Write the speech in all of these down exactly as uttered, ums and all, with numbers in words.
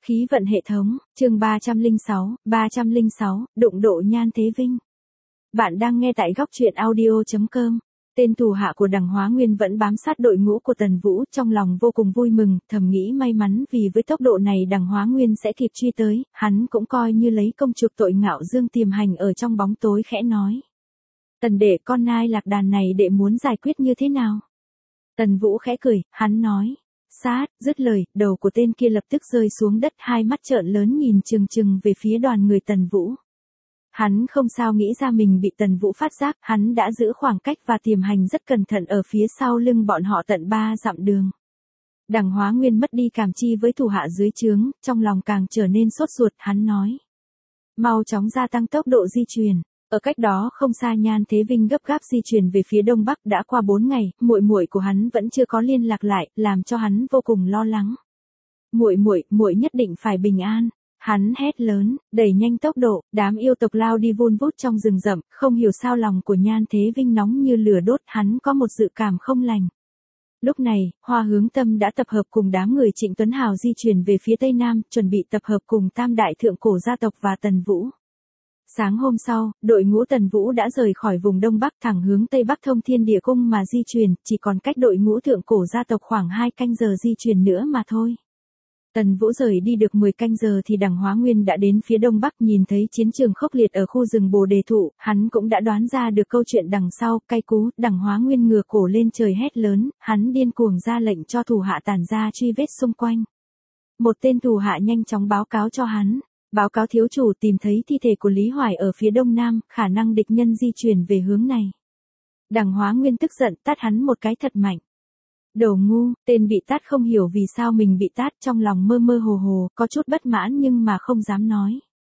Khí vận hệ thống, chương ba trăm lẻ sáu, ba trăm lẻ sáu, đụng độ Nhan Thế Vinh. Bạn đang nghe tại góc truyện audio chấm com. Tên thủ hạ của Đằng Hóa Nguyên vẫn bám sát đội ngũ của Tần Vũ, trong lòng vô cùng vui mừng, thầm nghĩ may mắn vì với tốc độ này Đằng Hóa Nguyên sẽ kịp truy tới, hắn cũng coi như lấy công chuộc tội Ngạo Dương tiềm hành ở trong bóng tối khẽ nói. Tần đệ, con nai lạc đàn này đệ muốn giải quyết như thế nào? Tần Vũ khẽ cười, hắn nói. Sát, dứt lời, đầu của tên kia lập tức rơi xuống đất, hai mắt trợn lớn nhìn chừng chừng về phía đoàn người Tần Vũ. Hắn không sao nghĩ ra mình bị Tần Vũ phát giác, hắn đã giữ khoảng cách và tiềm hành rất cẩn thận ở phía sau lưng bọn họ tận ba dặm đường. Đằng Hóa Nguyên mất đi cảm chi với thủ hạ dưới trướng, trong lòng càng trở nên sốt ruột, hắn nói. Mau chóng gia tăng tốc độ di chuyển. Ở cách đó không xa Nhan Thế Vinh gấp gáp di chuyển về phía đông bắc, đã qua bốn ngày, muội muội của hắn vẫn chưa có liên lạc lại, làm cho hắn vô cùng lo lắng. Muội muội, muội nhất định phải bình an. Hắn hét lớn, đẩy nhanh tốc độ, đám yêu tộc lao đi vun vút trong rừng rậm, không hiểu sao lòng của Nhan Thế Vinh nóng như lửa đốt, hắn có một dự cảm không lành. Lúc này, Hoa Hướng Tâm đã tập hợp cùng đám người Trịnh Tuấn Hào di chuyển về phía tây nam, chuẩn bị tập hợp cùng tam đại thượng cổ gia tộc và Tần Vũ. Sáng hôm sau, đội ngũ Tần Vũ đã rời khỏi vùng Đông Bắc thẳng hướng Tây Bắc Thông Thiên Địa Cung mà di chuyển, chỉ còn cách đội ngũ thượng cổ gia tộc khoảng hai canh giờ di chuyển nữa mà thôi. Tần Vũ rời đi được mười canh giờ thì Đằng Hóa Nguyên đã đến phía Đông Bắc, nhìn thấy chiến trường khốc liệt ở khu rừng Bồ Đề Thụ, hắn cũng đã đoán ra được câu chuyện đằng sau, cay cú, Đằng Hóa Nguyên ngửa cổ lên trời hét lớn, hắn điên cuồng ra lệnh cho thủ hạ tản ra truy vết xung quanh. Một tên thủ hạ nhanh chóng báo cáo cho hắn. Báo cáo thiếu chủ tìm thấy thi thể của Lý Hoài ở phía đông nam, khả năng địch nhân di chuyển về hướng này. Đằng Hóa Nguyên tức giận tát hắn một cái thật mạnh. Đồ ngu, tên bị tát không hiểu vì sao mình bị tát, trong lòng mơ mơ hồ hồ, có chút bất mãn nhưng mà không dám nói.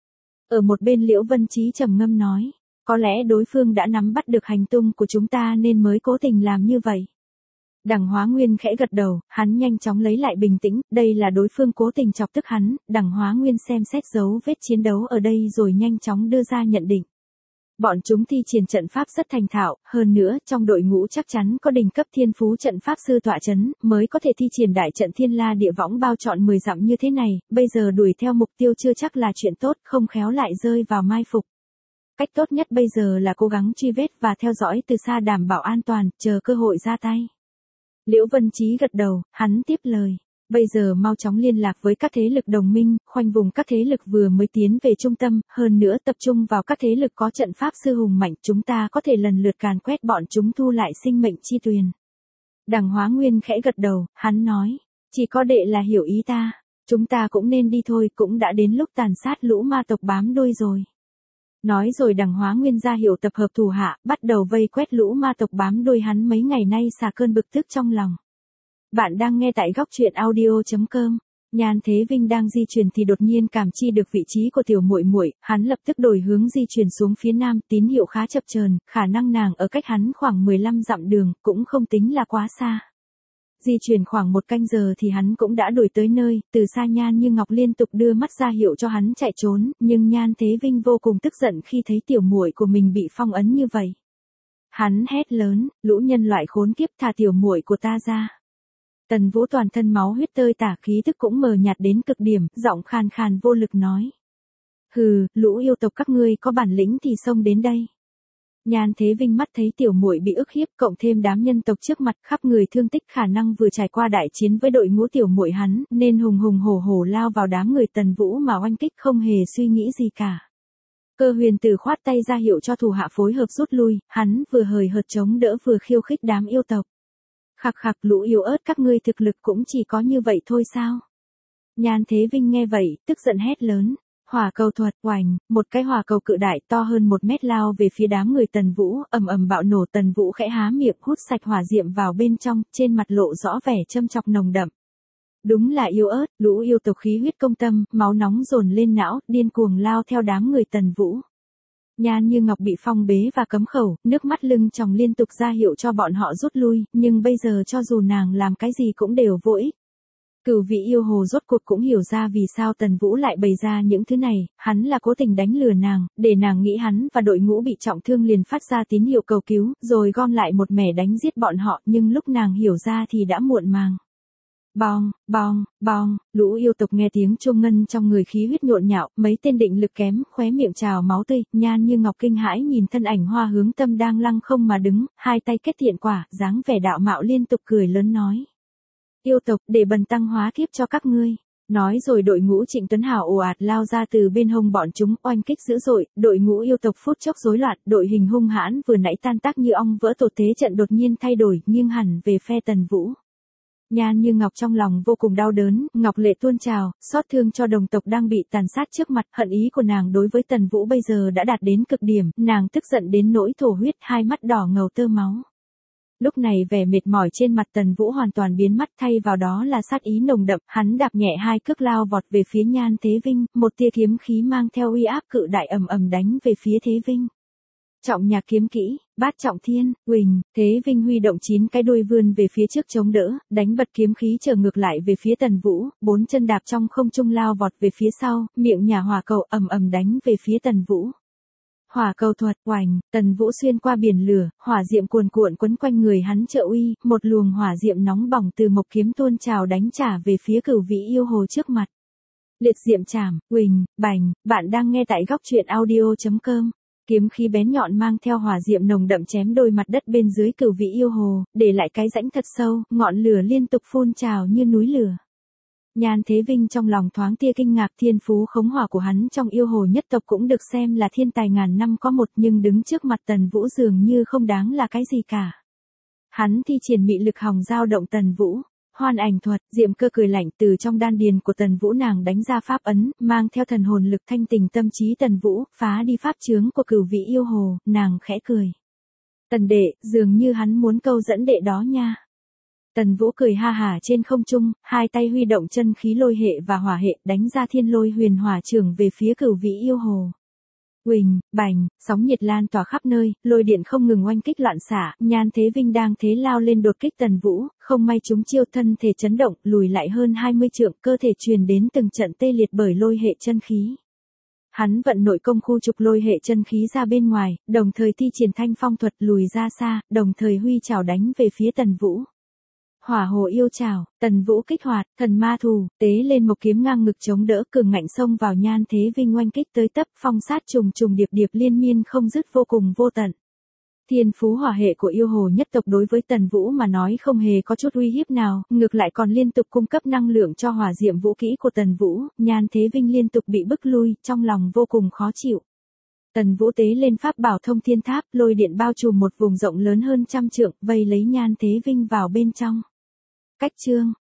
Ở một bên Liễu Vân Chí trầm ngâm nói, có lẽ đối phương đã nắm bắt được hành tung của chúng ta nên mới cố tình làm như vậy. Đằng Hóa Nguyên khẽ gật đầu, hắn nhanh chóng lấy lại bình tĩnh, đây là đối phương cố tình chọc tức hắn, Đằng Hóa Nguyên xem xét dấu vết chiến đấu ở đây rồi nhanh chóng đưa ra nhận định. Bọn chúng thi triển trận pháp rất thành thạo, hơn nữa trong đội ngũ chắc chắn có đỉnh cấp thiên phú trận pháp sư tọa chấn, mới có thể thi triển đại trận Thiên La Địa Võng bao trọn mười dặm như thế này, bây giờ đuổi theo mục tiêu chưa chắc là chuyện tốt, không khéo lại rơi vào mai phục. Cách tốt nhất bây giờ là cố gắng truy vết và theo dõi từ xa đảm bảo an toàn, chờ cơ hội ra tay. Liễu Vân Chí gật đầu, hắn tiếp lời. Bây giờ mau chóng liên lạc với các thế lực đồng minh, khoanh vùng các thế lực vừa mới tiến về trung tâm, hơn nữa tập trung vào các thế lực có trận pháp sư hùng mạnh, chúng ta có thể lần lượt càn quét bọn chúng thu lại sinh mệnh chi tuyền. Đằng Hóa Nguyên khẽ gật đầu, hắn nói, chỉ có đệ là hiểu ý ta, chúng ta cũng nên đi thôi, cũng đã đến lúc tàn sát lũ ma tộc bám đuôi rồi. Nói rồi Đằng Hóa Nguyên ra hiệu tập hợp thủ hạ, bắt đầu vây quét lũ ma tộc bám đuôi hắn mấy ngày nay xả cơn bực tức trong lòng. Bạn đang nghe tại góc truyện audio chấm com. Nhan Thế Vinh đang di chuyển thì đột nhiên cảm chi được vị trí của tiểu muội muội, hắn lập tức đổi hướng di chuyển xuống phía nam, tín hiệu khá chập chờn, khả năng nàng ở cách hắn khoảng mười lăm dặm đường, cũng không tính là quá xa. Di chuyển khoảng một canh giờ thì hắn cũng đã đuổi tới nơi, từ xa Nhan Như Ngọc liên tục đưa mắt ra hiệu cho hắn chạy trốn, nhưng Nhan Thế Vinh vô cùng tức giận khi thấy tiểu muội của mình bị phong ấn như vậy. Hắn hét lớn, lũ nhân loại khốn kiếp, thả tiểu muội của ta ra. Tần Vũ toàn thân máu huyết tơi tả, khí tức cũng mờ nhạt đến cực điểm, giọng khàn khàn vô lực nói. Hừ, lũ yêu tộc các ngươi có bản lĩnh thì xông đến đây. Nhan Thế Vinh mắt thấy tiểu muội bị ức hiếp, cộng thêm đám nhân tộc trước mặt khắp người thương tích, khả năng vừa trải qua đại chiến với đội ngũ tiểu muội hắn, nên hùng hùng hổ hổ lao vào đám người Tần Vũ mà oanh kích không hề suy nghĩ gì cả. Cơ Huyền Tử khoát tay ra hiệu cho thủ hạ phối hợp rút lui, hắn vừa hời hợt chống đỡ vừa khiêu khích đám yêu tộc. Khạc khạc, lũ yếu ớt các ngươi thực lực cũng chỉ có như vậy thôi sao? Nhan Thế Vinh nghe vậy, tức giận hét lớn. Hỏa cầu thuật, oành, một cái hỏa cầu cự đại to hơn một mét lao về phía đám người Tần Vũ, ầm ầm bạo nổ. Tần Vũ khẽ há miệng hút sạch hỏa diệm vào bên trong, trên mặt lộ rõ vẻ châm chọc nồng đậm. Đúng là yếu ớt, lũ yêu tộc khí huyết công tâm, máu nóng dồn lên não, điên cuồng lao theo đám người Tần Vũ. Nhan Như Ngọc bị phong bế và cấm khẩu, nước mắt lưng tròng liên tục ra hiệu cho bọn họ rút lui, nhưng bây giờ cho dù nàng làm cái gì cũng đều vô ích. Cửu vị yêu hồ rốt cuộc cũng hiểu ra vì sao Tần Vũ lại bày ra những thứ này, hắn là cố tình đánh lừa nàng, để nàng nghĩ hắn và đội ngũ bị trọng thương liền phát ra tín hiệu cầu cứu, rồi gom lại một mẻ đánh giết bọn họ, nhưng lúc nàng hiểu ra thì đã muộn màng. Bong, bong, bong, lũ yêu tộc nghe tiếng chuông ngân trong người khí huyết nhộn nhạo, mấy tên định lực kém, khóe miệng trào máu tươi, Nhan Như Ngọc kinh hãi nhìn thân ảnh Hoa Hướng Tâm đang lăng không mà đứng, hai tay kết thiện quả, dáng vẻ đạo mạo liên tục cười lớn nói. Yêu tộc, để bần tăng hóa kiếp cho các ngươi. Nói rồi đội ngũ Trịnh Tuấn Hảo ồ ạt lao ra từ bên hông bọn chúng, oanh kích dữ dội, đội ngũ yêu tộc phút chốc rối loạn, đội hình hung hãn vừa nãy tan tác như ong vỡ tổ thế trận đột nhiên thay đổi, nghiêng hẳn về phe Tần Vũ. Nhan Như Ngọc trong lòng vô cùng đau đớn, ngọc lệ tuôn trào, xót thương cho đồng tộc đang bị tàn sát trước mặt, hận ý của nàng đối với Tần Vũ bây giờ đã đạt đến cực điểm, nàng tức giận đến nỗi thổ huyết, hai mắt đỏ ngầu tơ máu. Lúc này vẻ mệt mỏi trên mặt Tần Vũ hoàn toàn biến mất, thay vào đó là sát ý nồng đậm, hắn đạp nhẹ hai cước lao vọt về phía Nhan Thế Vinh, một tia kiếm khí mang theo uy áp cự đại ầm ầm đánh về phía Thế Vinh. Trọng nhạc kiếm kỹ, bát trọng thiên, huỳnh, Thế Vinh huy động chín cái đuôi vươn về phía trước chống đỡ, đánh bật kiếm khí trở ngược lại về phía Tần Vũ, bốn chân đạp trong không trung lao vọt về phía sau, miệng nhả hỏa cầu ầm ầm đánh về phía Tần Vũ. Hỏa cầu thuật, oành, Tần Vũ xuyên qua biển lửa, hỏa diệm cuồn cuộn quấn quanh người hắn trợ uy, một luồng hỏa diệm nóng bỏng từ mộc kiếm tuôn trào đánh trả về phía Cửu Vĩ yêu hồ trước mặt. Liệt diệm chảm, huỳnh, bành, bạn đang nghe tại góc truyện audio chấm com. Kiếm khí bén nhọn mang theo hỏa diệm nồng đậm chém đôi mặt đất bên dưới Cửu Vĩ yêu hồ, để lại cái rãnh thật sâu, ngọn lửa liên tục phun trào như núi lửa. Nhan Thế Vinh trong lòng thoáng tia kinh ngạc, thiên phú khống hỏa của hắn trong yêu hồ nhất tộc cũng được xem là thiên tài ngàn năm có một, nhưng đứng trước mặt Tần Vũ dường như không đáng là cái gì cả. Hắn thi triển mị lực hòng dao động Tần Vũ. Hoan ảnh thuật, diệm cơ cười lạnh từ trong đan điền của Tần Vũ nàng đánh ra pháp ấn, mang theo thần hồn lực thanh tình tâm trí Tần Vũ, phá đi pháp chướng của Cửu Vĩ yêu hồ, nàng khẽ cười. Tần đệ, dường như hắn muốn câu dẫn đệ đó nha. Tần Vũ cười ha hả trên không trung, hai tay huy động chân khí lôi hệ và hỏa hệ, đánh ra thiên lôi huyền hỏa trường về phía Cửu Vĩ yêu hồ. Huỳnh, bành, sóng nhiệt lan tỏa khắp nơi, lôi điện không ngừng oanh kích loạn xạ, Nhan Thế Vinh đang thế lao lên đột kích Tần Vũ, không may chúng chiêu, thân thể chấn động, lùi lại hơn hai mươi trượng, cơ thể truyền đến từng trận tê liệt bởi lôi hệ chân khí. Hắn vận nội công khu trục lôi hệ chân khí ra bên ngoài, đồng thời thi triển thanh phong thuật lùi ra xa, đồng thời huy chảo đánh về phía Tần Vũ. Hỏa hồ yêu trảo, Tần Vũ kích hoạt, thần ma thù, tế lên một kiếm ngang ngực chống đỡ, cường ngạnh xông vào Nhan Thế Vinh oanh kích tới tấp, phong sát trùng trùng điệp điệp liên miên không dứt vô cùng vô tận. Thiên phú hỏa hệ của yêu hồ nhất tộc đối với Tần Vũ mà nói không hề có chút uy hiếp nào, ngược lại còn liên tục cung cấp năng lượng cho hỏa diệm vũ kỹ của Tần Vũ, Nhan Thế Vinh liên tục bị bức lui, trong lòng vô cùng khó chịu. Tần Vũ tế lên pháp bảo thông thiên tháp, lôi điện bao trùm một vùng rộng lớn hơn trăm trượng, vây lấy Nhan Thế Vinh vào bên trong. Cách chương,